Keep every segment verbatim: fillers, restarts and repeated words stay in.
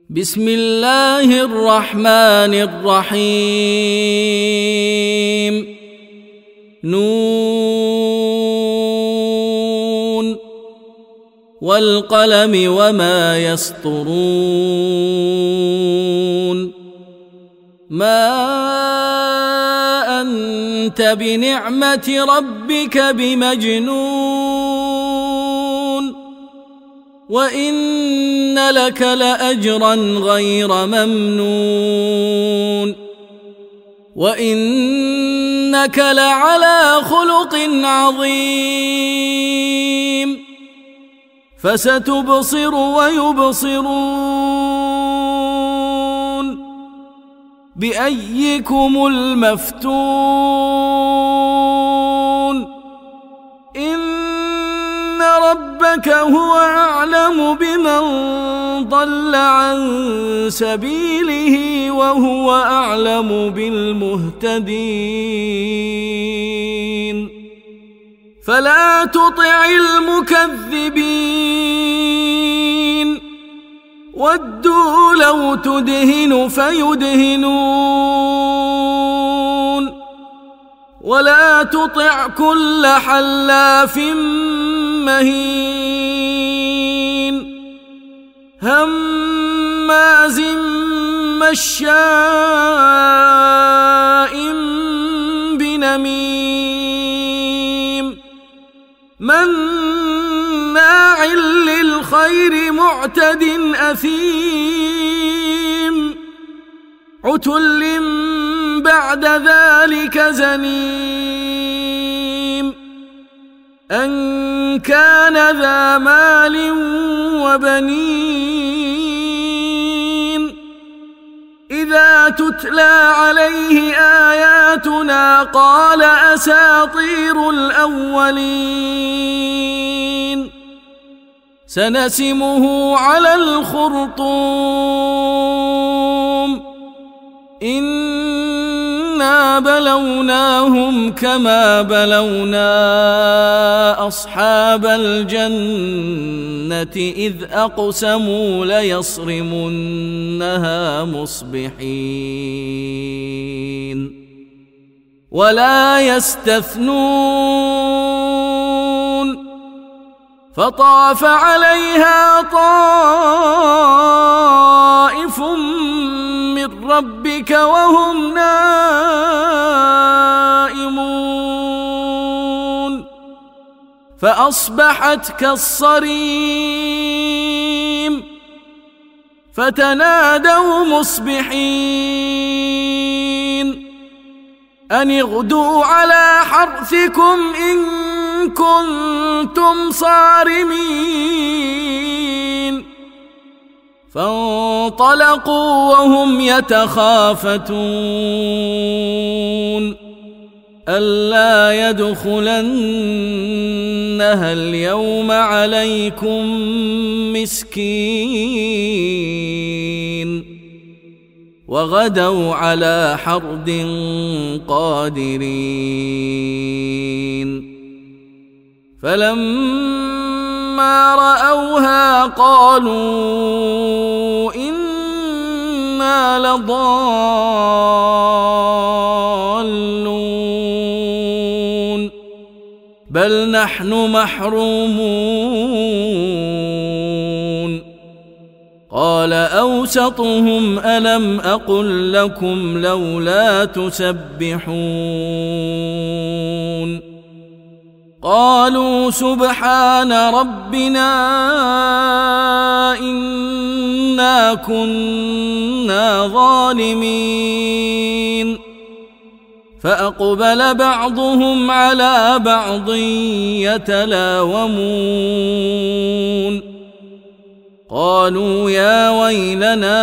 بسم الله الرحمن الرحيم نون والقلم وما يسطرون ما أنت بنعمة ربك بمجنون وإن لك لأجرا غير ممنون وإنك لعلى خلق عظيم فستبصر ويبصرون بأيكم المفتون إن ربك هو أعلم بمن ضل عن سبيله وهو أعلم بالمهتدين فلا تطع المكذبين ودوا لو تدهن فيدهنون ولا تطع كل حلاف مهين هماز مشاء بنميم مناع للخير معتد أثيم عتل بعد ذلك زنيم أن كان ذا مال وبنين إذا تتلى عليه آياتنا قال أساطير الأولين سنسمه على الخرطوم إنا بلوناهم كما بلونا أصحاب الجنة إذ أقسموا ليصرمنها مصبحين ولا يستثنون فطاف عليها طائف من ربك وهم نائمون فأصبحت كالصريم فتنادوا مصبحين أن اغدوا على حرثكم إن كنتم صارمين فانطلقوا وهم يتخافتون ألا يدخلنها اليوم عليكم مسكين وغدوا على حرد قادرين فلما رأوها قالوا إنا لضالون بل نحن محرومون قال أوسطهم ألم أقل لكم لولا تسبحون قالوا سبحان ربنا إنا كنا ظالمين فأقبل بعضهم على بعض يتلاومون قالوا يا ويلنا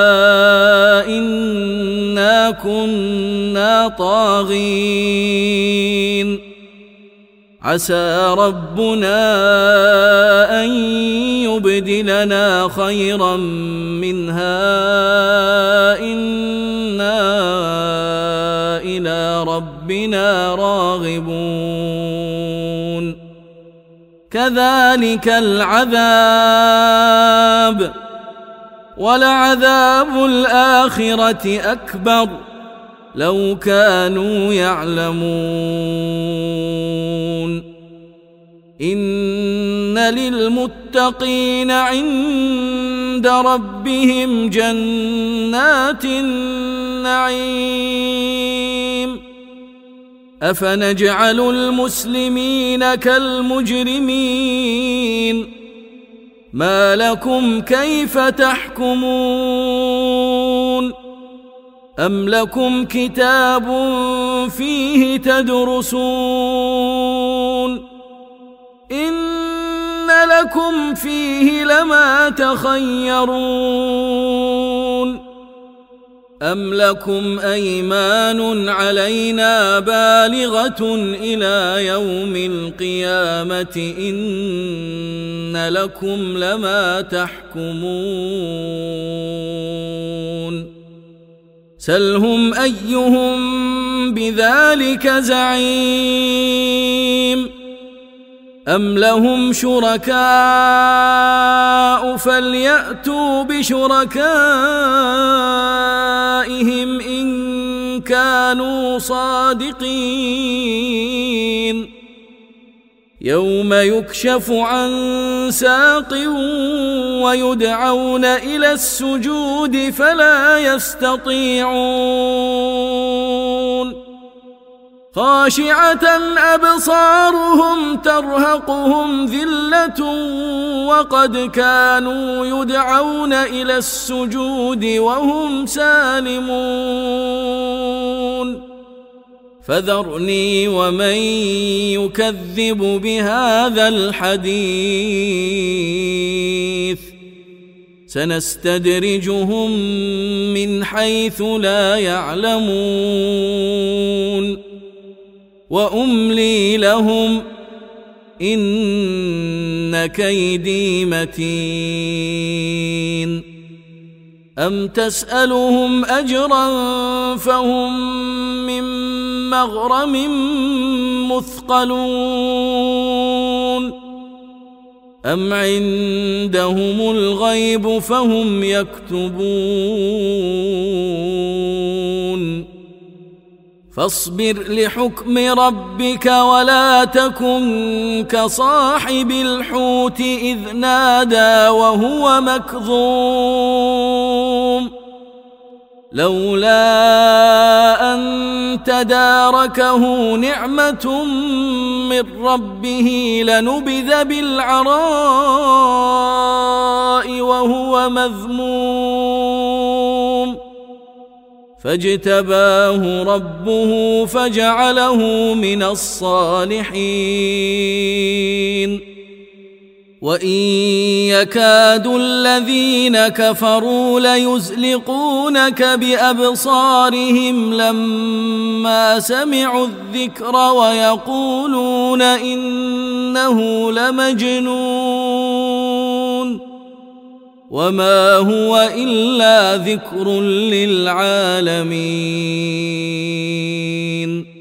إنا كنا طاغين عسى ربنا أن يبدلنا خيرا منها إنا إلى ربنا راغبون كذلك العذاب ولعذاب الآخرة أكبر لو كانوا يعلمون إن للمتقين عند ربهم جنات النعيم أفنجعل المسلمين كالمجرمين ما لكم كيف تحكمون أم لكم كتاب فيه تدرسون إن لكم فيه لما تخيرون أم لكم أيمان علينا بالغة إلى يوم القيامة إن لكم لما تحكمون سلهم أيهم بذلك زعيم أم لهم شركاء فليأتوا بشركائهم إن كانوا صادقين يوم يكشف عن ساق ويدعون إلى السجود فلا يستطيعون خاشعة أبصارهم ترهقهم ذلة وقد كانوا يدعون إلى السجود وهم سالمون فذرني ومن يكذب بهذا الحديث سنستدرجهم من حيث لا يعلمون وأملي لهم إن كيدي متين أم تسألهم أجرا فهم من مغرم مثقلون أم عندهم الغيب فهم يكتبون فاصبر لحكم ربك ولا تكن كصاحب الحوت إذ نادى وهو مكظوم لولا أن تداركه نعمة من ربه لنبذ بالعراء وهو مذموم فاجتباه ربه فجعله من الصالحين وإن يكاد الذين كفروا ليزلقونك بأبصارهم لما سمعوا الذكر ويقولون إنه لمجنون وما هو إلا ذكر للعالمين